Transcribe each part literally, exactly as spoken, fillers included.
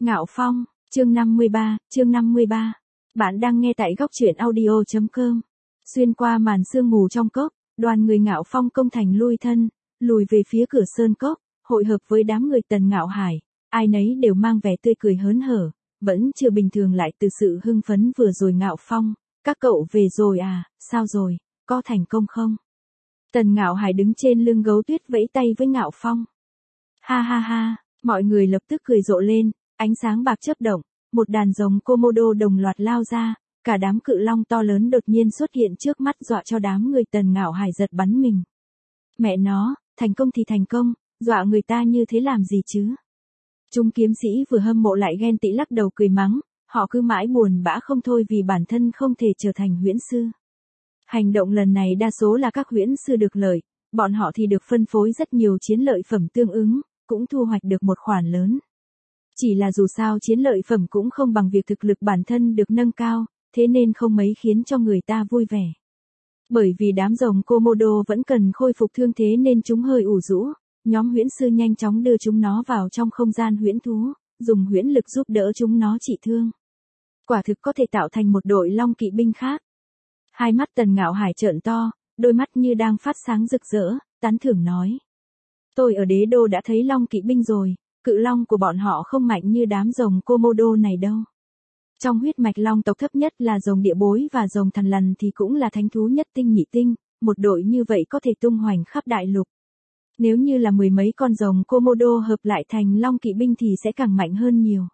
Ngạo Phong, chương năm mươi ba, chương năm mươi ba. Bạn đang nghe tại góc truyện audio chấm com. Xuyên qua màn sương mù trong cốc, đoàn người Ngạo Phong công thành lui thân, lùi về phía cửa sơn cốc, hội hợp với đám người Tần Ngạo Hải, ai nấy đều mang vẻ tươi cười hớn hở, vẫn chưa bình thường lại từ sự hưng phấn vừa rồi. Ngạo Phong, các cậu về rồi à, sao rồi, có thành công không? Tần Ngạo Hải đứng trên lưng gấu tuyết vẫy tay với Ngạo Phong. Ha ha ha, mọi người lập tức cười rộ lên, ánh sáng bạc chớp động, một đàn rồng Komodo đồng loạt lao ra, cả đám cự long to lớn đột nhiên xuất hiện trước mắt dọa cho đám người Tần Ngạo Hải giật bắn mình. Mẹ nó, thành công thì thành công, dọa người ta như thế làm gì chứ? Chúng kiếm sĩ vừa hâm mộ lại ghen tị lắc đầu cười mắng, họ cứ mãi buồn bã không thôi vì bản thân không thể trở thành huyễn sư. Hành động lần này đa số là các huyễn sư được lợi, bọn họ thì được phân phối rất nhiều chiến lợi phẩm tương ứng, cũng thu hoạch được một khoản lớn. Chỉ là dù sao chiến lợi phẩm cũng không bằng việc thực lực bản thân được nâng cao, thế nên không mấy khiến cho người ta vui vẻ. Bởi vì đám rồng Komodo vẫn cần khôi phục thương thế nên chúng hơi ủ rũ, nhóm huyễn sư nhanh chóng đưa chúng nó vào trong không gian huyễn thú, dùng huyễn lực giúp đỡ chúng nó trị thương. Quả thực có thể tạo thành một đội long kỵ binh khác. Hai mắt Tần Ngạo Hải trợn to, đôi mắt như đang phát sáng rực rỡ, tán thưởng nói. Tôi ở đế đô đã thấy long kỵ binh rồi, cự long của bọn họ không mạnh như đám rồng Komodo này đâu. Trong huyết mạch long tộc thấp nhất là rồng địa bối và rồng thằn lằn thì cũng là thánh thú nhất tinh nhị tinh, một đội như vậy có thể tung hoành khắp đại lục. Nếu như là mười mấy con rồng Komodo hợp lại thành long kỵ binh thì sẽ càng mạnh hơn nhiều.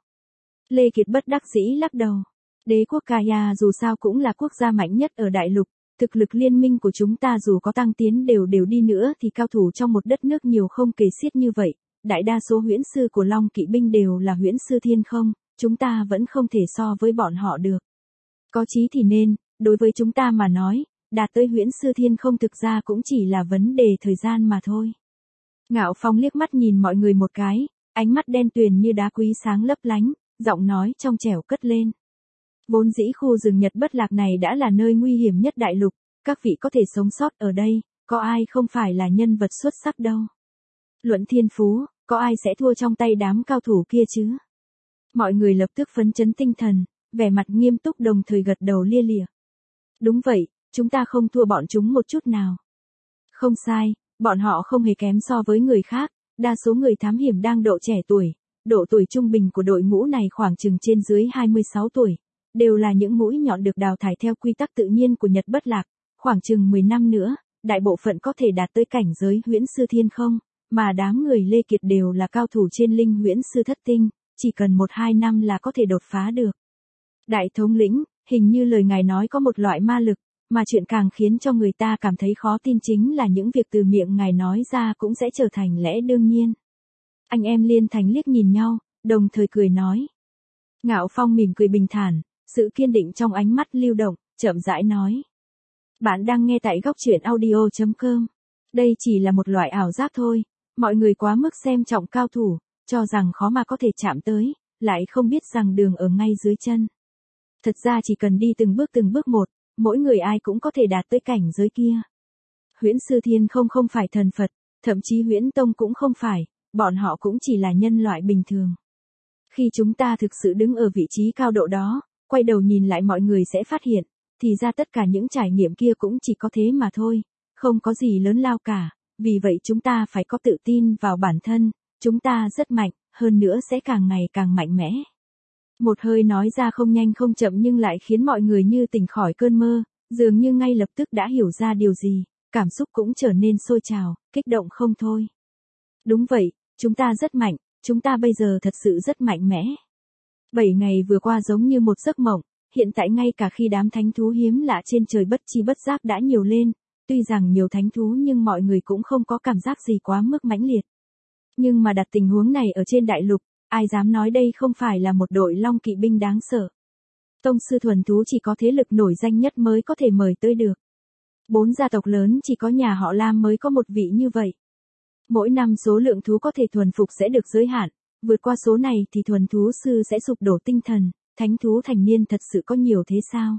Lê Kiệt bất đắc dĩ lắc đầu. Đế quốc Kaya dù sao cũng là quốc gia mạnh nhất ở đại lục, thực lực liên minh của chúng ta dù có tăng tiến đều đều đi nữa thì cao thủ trong một đất nước nhiều không kể xiết như vậy, đại đa số huyễn sư của long kỵ binh đều là huyễn sư thiên không, chúng ta vẫn không thể so với bọn họ được. Có chí thì nên, đối với chúng ta mà nói, đạt tới huyễn sư thiên không thực ra cũng chỉ là vấn đề thời gian mà thôi. Ngạo Phong liếc mắt nhìn mọi người một cái, ánh mắt đen tuyền như đá quý sáng lấp lánh, giọng nói trong trẻo cất lên. Vốn dĩ khu rừng Nhật Bất Lạc này đã là nơi nguy hiểm nhất đại lục, các vị có thể sống sót ở đây, có ai không phải là nhân vật xuất sắc đâu. Luận thiên phú, có ai sẽ thua trong tay đám cao thủ kia chứ? Mọi người lập tức phấn chấn tinh thần, vẻ mặt nghiêm túc đồng thời gật đầu lia lịa. Đúng vậy, chúng ta không thua bọn chúng một chút nào. Không sai, bọn họ không hề kém so với người khác, đa số người thám hiểm đang độ trẻ tuổi, độ tuổi trung bình của đội ngũ này khoảng chừng trên dưới hai mươi sáu tuổi, đều là những mũi nhọn được đào thải theo quy tắc tự nhiên của Nhật Bất Lạc, khoảng chừng mười năm nữa, đại bộ phận có thể đạt tới cảnh giới huyễn sư thiên không, mà đám người Lê Kiệt đều là cao thủ trên linh huyễn sư thất tinh, chỉ cần một hai năm là có thể đột phá được. Đại thống lĩnh, hình như lời ngài nói có một loại ma lực, mà chuyện càng khiến cho người ta cảm thấy khó tin chính là những việc từ miệng ngài nói ra cũng sẽ trở thành lẽ đương nhiên. Anh em Liên Thành liếc nhìn nhau, đồng thời cười nói. Ngạo Phong mỉm cười bình thản, sự kiên định trong ánh mắt lưu động, chậm rãi nói. Bạn đang nghe tại góc truyện audio chấm com. Đây chỉ là một loại ảo giác thôi, mọi người quá mức xem trọng cao thủ, cho rằng khó mà có thể chạm tới, lại không biết rằng đường ở ngay dưới chân. Thật ra chỉ cần đi từng bước từng bước một, mỗi người ai cũng có thể đạt tới cảnh giới kia. Huyễn sư thiên không không phải thần Phật, thậm chí huyễn tông cũng không phải, bọn họ cũng chỉ là nhân loại bình thường. Khi chúng ta thực sự đứng ở vị trí cao độ đó, quay đầu nhìn lại mọi người sẽ phát hiện, thì ra tất cả những trải nghiệm kia cũng chỉ có thế mà thôi, không có gì lớn lao cả, vì vậy chúng ta phải có tự tin vào bản thân, chúng ta rất mạnh, hơn nữa sẽ càng ngày càng mạnh mẽ. Một hơi nói ra không nhanh không chậm nhưng lại khiến mọi người như tỉnh khỏi cơn mơ, dường như ngay lập tức đã hiểu ra điều gì, cảm xúc cũng trở nên sôi trào, kích động không thôi. Đúng vậy, chúng ta rất mạnh, chúng ta bây giờ thật sự rất mạnh mẽ. Bảy ngày vừa qua giống như một giấc mộng, hiện tại ngay cả khi đám thánh thú hiếm lạ trên trời bất chi bất giác đã nhiều lên, tuy rằng nhiều thánh thú nhưng mọi người cũng không có cảm giác gì quá mức mãnh liệt. Nhưng mà đặt tình huống này ở trên đại lục, ai dám nói đây không phải là một đội long kỵ binh đáng sợ. Tông sư thuần thú chỉ có thế lực nổi danh nhất mới có thể mời tới được. Bốn gia tộc lớn chỉ có nhà họ Lam mới có một vị như vậy. Mỗi năm số lượng thú có thể thuần phục sẽ được giới hạn, vượt qua số này thì thuần thú sư sẽ sụp đổ tinh thần, thánh thú thành niên thật sự có nhiều thế sao?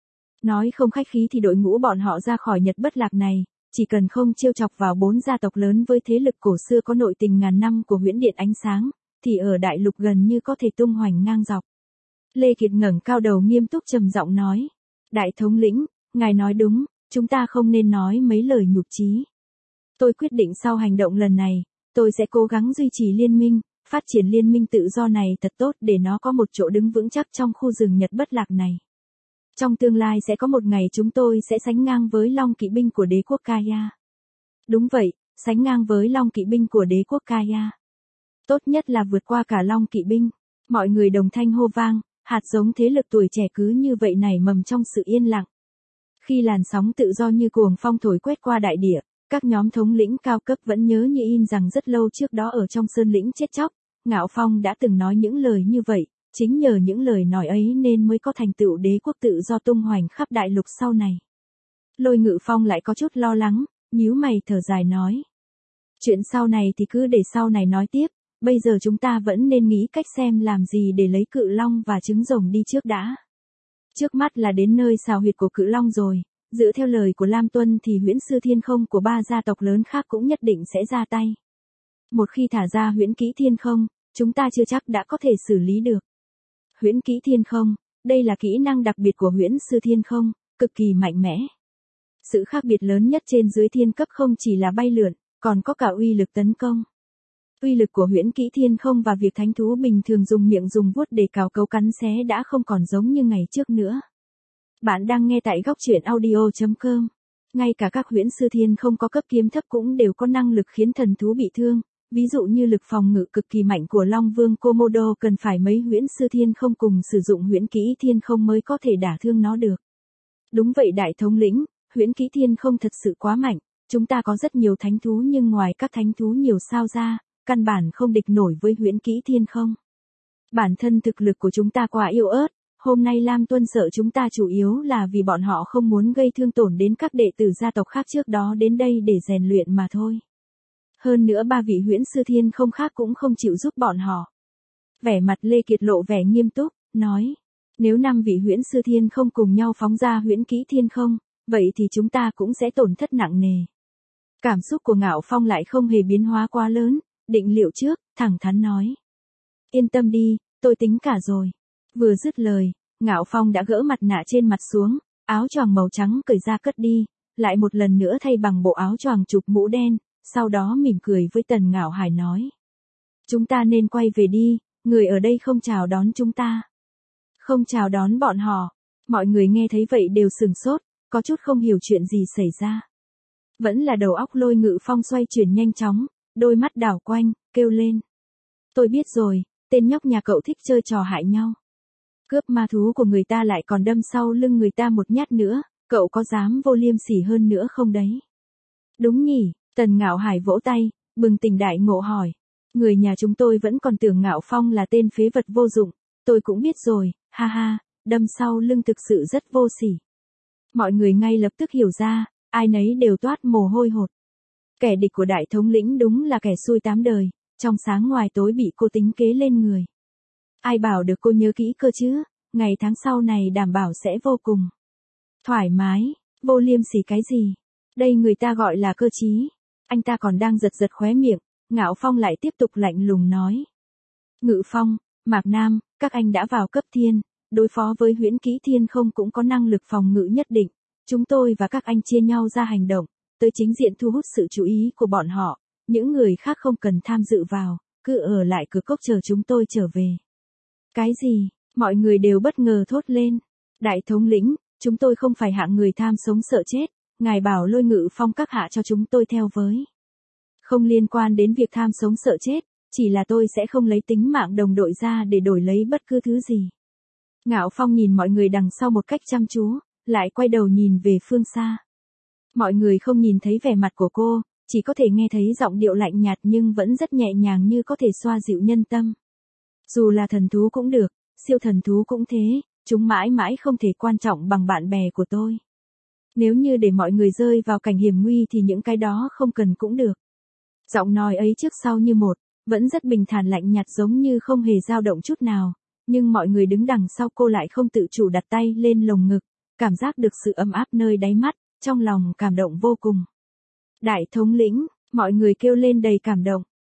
Nói không khách khí thì đội ngũ bọn họ ra khỏi Nhật Bất Lạc này, chỉ cần không trêu chọc vào bốn gia tộc lớn với thế lực cổ xưa có nội tình ngàn năm của Huyễn Điện Ánh Sáng, thì ở đại lục gần như có thể tung hoành ngang dọc. Lê Kiệt ngẩng cao đầu nghiêm túc trầm giọng nói. Đại thống lĩnh, ngài nói đúng, chúng ta không nên nói mấy lời nhục chí. Tôi quyết định sau hành động lần này, tôi sẽ cố gắng duy trì liên minh, phát triển liên minh tự do này thật tốt để nó có một chỗ đứng vững chắc trong khu rừng Nhật bất lạc này. Trong tương lai sẽ có một ngày chúng tôi sẽ sánh ngang với Long kỵ binh của đế quốc Kaya. Đúng vậy, sánh ngang với Long kỵ binh của đế quốc Kaya. Tốt nhất là vượt qua cả Long kỵ binh. Mọi người đồng thanh hô vang, hạt giống thế lực tuổi trẻ cứ như vậy nảy mầm trong sự yên lặng. Khi làn sóng tự do như cuồng phong thổi quét qua đại địa, các nhóm thống lĩnh cao cấp vẫn nhớ như in rằng rất lâu trước đó ở trong sơn lĩnh chết chóc, Ngạo Phong đã từng nói những lời như vậy, chính nhờ những lời nói ấy nên mới có thành tựu đế quốc tự do tung hoành khắp đại lục sau này. Lôi Ngự Phong lại có chút lo lắng, nhíu mày thở dài nói. Chuyện sau này thì cứ để sau này nói tiếp, bây giờ chúng ta vẫn nên nghĩ cách xem làm gì để lấy cự long và trứng rồng đi trước đã. Trước mắt là đến nơi xào huyệt của cự long rồi, dựa theo lời của Lam Tuân thì Huyễn Sư Thiên Không của ba gia tộc lớn khác cũng nhất định sẽ ra tay. Một khi thả ra Huyễn Kỹ Thiên Không, chúng ta chưa chắc đã có thể xử lý được. Huyễn Kỹ Thiên Không, đây là kỹ năng đặc biệt của Huyễn Sư Thiên Không, cực kỳ mạnh mẽ. Sự khác biệt lớn nhất trên dưới thiên cấp không chỉ là bay lượn, còn có cả uy lực tấn công. Uy lực của Huyễn Kỹ Thiên Không và việc thánh thú bình thường dùng miệng dùng vuốt để cào cấu cắn xé đã không còn giống như ngày trước nữa. Bạn đang nghe tại góc truyện audio chấm com. Ngay cả các Huyễn Sư Thiên Không có cấp kiếm thấp cũng đều có năng lực khiến thần thú bị thương, ví dụ như lực phòng ngự cực kỳ mạnh của Long Vương Komodo cần phải mấy Huyễn Sư Thiên Không cùng sử dụng Huyễn Kỹ Thiên Không mới có thể đả thương nó được. Đúng vậy đại thống lĩnh, Huyễn Kỹ Thiên Không thật sự quá mạnh, chúng ta có rất nhiều thánh thú nhưng ngoài các thánh thú nhiều sao ra, căn bản không địch nổi với Huyễn Kỹ Thiên Không. Bản thân thực lực của chúng ta quá yếu ớt, hôm nay Lam Tuân sợ chúng ta chủ yếu là vì bọn họ không muốn gây thương tổn đến các đệ tử gia tộc khác trước đó đến đây để rèn luyện mà thôi. Hơn nữa ba vị Huyễn Sư Thiên Không khác cũng không chịu giúp bọn họ. Vẻ mặt Lê Kiệt lộ vẻ nghiêm túc, nói, nếu năm vị Huyễn Sư Thiên Không cùng nhau phóng ra Huyễn Kỹ Thiên Không, vậy thì chúng ta cũng sẽ tổn thất nặng nề. Cảm xúc của Ngạo Phong lại không hề biến hóa quá lớn, định liệu trước, thẳng thắn nói. Yên tâm đi, tôi tính cả rồi. Vừa dứt lời, Ngạo Phong đã gỡ mặt nạ trên mặt xuống, áo choàng màu trắng cởi ra cất đi, lại một lần nữa thay bằng bộ áo choàng chụp mũ đen, sau đó mỉm cười với Tần Ngạo Hải nói. Chúng ta nên quay về đi, người ở đây không chào đón chúng ta. Không chào đón bọn họ. Mọi người nghe thấy vậy đều sừng sốt, có chút không hiểu chuyện gì xảy ra. Vẫn là đầu óc Lôi Ngự Phong xoay chuyển nhanh chóng, đôi mắt đảo quanh, kêu lên. Tôi biết rồi, tên nhóc nhà cậu thích chơi trò hại nhau. Cướp ma thú của người ta lại còn đâm sau lưng người ta một nhát nữa, cậu có dám vô liêm sỉ hơn nữa không đấy? Đúng nhỉ, Tần Ngạo Hải vỗ tay, bừng tỉnh đại ngộ hỏi. Người nhà chúng tôi vẫn còn tưởng Ngạo Phong là tên phế vật vô dụng, tôi cũng biết rồi, ha ha, đâm sau lưng thực sự rất vô sỉ. Mọi người ngay lập tức hiểu ra, ai nấy đều toát mồ hôi hột. Kẻ địch của đại thống lĩnh đúng là kẻ xui tám đời, trong sáng ngoài tối bị cô tính kế lên người. Ai bảo được cô nhớ kỹ cơ chứ, ngày tháng sau này đảm bảo sẽ vô cùng thoải mái, vô liêm sỉ cái gì. Đây người ta gọi là cơ trí. Anh ta còn đang giật giật khóe miệng, Ngạo Phong lại tiếp tục lạnh lùng nói. Ngự Phong, Mạc Nam, các anh đã vào cấp thiên, đối phó với Huyễn Kỹ Thiên Không cũng có năng lực phòng ngự nhất định. Chúng tôi và các anh chia nhau ra hành động, tới chính diện thu hút sự chú ý của bọn họ. Những người khác không cần tham dự vào, cứ ở lại cửa cốc chờ chúng tôi trở về. Cái gì? Mọi người đều bất ngờ thốt lên. Đại thống lĩnh, chúng tôi không phải hạng người tham sống sợ chết, ngài bảo Lôi Ngự Phong các hạ cho chúng tôi theo với. Không liên quan đến việc tham sống sợ chết, chỉ là tôi sẽ không lấy tính mạng đồng đội ra để đổi lấy bất cứ thứ gì. Ngạo Phong nhìn mọi người đằng sau một cách chăm chú, lại quay đầu nhìn về phương xa. Mọi người không nhìn thấy vẻ mặt của cô, chỉ có thể nghe thấy giọng điệu lạnh nhạt nhưng vẫn rất nhẹ nhàng như có thể xoa dịu nhân tâm. Dù là thần thú cũng được, siêu thần thú cũng thế, chúng mãi mãi không thể quan trọng bằng bạn bè của tôi. Nếu như để mọi người rơi vào cảnh hiểm nguy thì những cái đó không cần cũng được. Giọng nói ấy trước sau như một, vẫn rất bình thản lạnh nhạt giống như không hề dao động chút nào, nhưng mọi người đứng đằng sau cô lại không tự chủ đặt tay lên lồng ngực, cảm giác được sự ấm áp nơi đáy mắt, trong lòng cảm động vô cùng. Đại thống lĩnh, mọi người kêu lên đầy cảm động.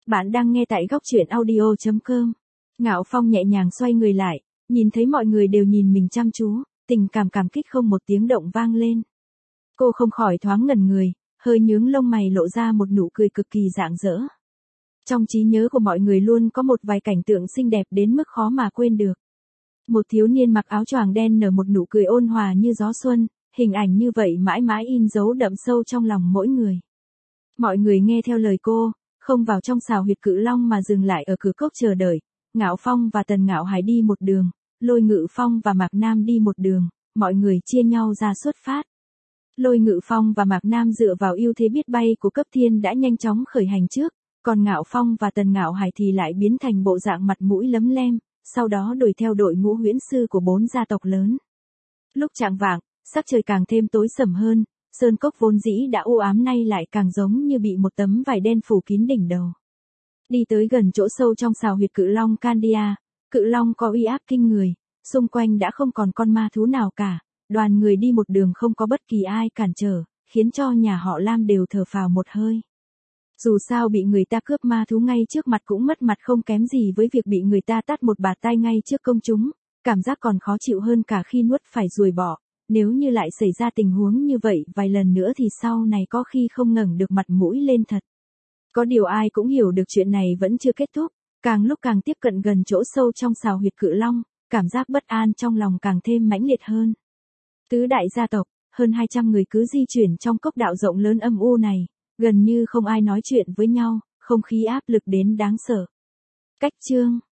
Bạn đang nghe tại góc truyện audio chấm com. Ngạo Phong nhẹ nhàng xoay người lại, nhìn thấy mọi người đều nhìn mình chăm chú, tình cảm cảm kích không một tiếng động vang lên. Cô không khỏi thoáng ngẩn người, hơi nhướng lông mày lộ ra một nụ cười cực kỳ rạng rỡ. Trong trí nhớ của mọi người luôn có một vài cảnh tượng xinh đẹp đến mức khó mà quên được. Một thiếu niên mặc áo choàng đen nở một nụ cười ôn hòa như gió xuân, hình ảnh như vậy mãi mãi in dấu đậm sâu trong lòng mỗi người. Mọi người nghe theo lời cô, không vào trong sào huyệt Cự Long mà dừng lại ở cửa cốc chờ đợi. Ngạo Phong và Tần Ngạo Hải đi một đường, Lôi Ngự Phong và Mạc Nam đi một đường, mọi người chia nhau ra xuất phát. Lôi Ngự Phong và Mạc Nam dựa vào ưu thế biết bay của cấp thiên đã nhanh chóng khởi hành trước, còn Ngạo Phong và Tần Ngạo Hải thì lại biến thành bộ dạng mặt mũi lấm lem, sau đó đuổi theo đội ngũ huyễn sư của bốn gia tộc lớn. Lúc chạng vạng, sắc trời càng thêm tối sầm hơn, sơn cốc vốn dĩ đã u ám nay lại càng giống như bị một tấm vải đen phủ kín đỉnh đầu. Đi tới gần chỗ sâu trong sào huyệt Cự Long Candia, Cự Long có uy áp kinh người, xung quanh đã không còn con ma thú nào cả, đoàn người đi một đường không có bất kỳ ai cản trở, khiến cho nhà họ Lam đều thở phào một hơi. Dù sao bị người ta cướp ma thú ngay trước mặt cũng mất mặt không kém gì với việc bị người ta tát một bạt tai ngay trước công chúng, cảm giác còn khó chịu hơn cả khi nuốt phải ruồi bọ. Nếu như lại xảy ra tình huống như vậy vài lần nữa thì sau này có khi không ngẩng được mặt mũi lên thật. Có điều ai cũng hiểu được chuyện này vẫn chưa kết thúc, càng lúc càng tiếp cận gần chỗ sâu trong sào huyệt Cự Long, cảm giác bất an trong lòng càng thêm mãnh liệt hơn. Tứ đại gia tộc, hơn hai trăm người cứ di chuyển trong cốc đạo rộng lớn âm u này, gần như không ai nói chuyện với nhau, không khí áp lực đến đáng sợ. Cách chương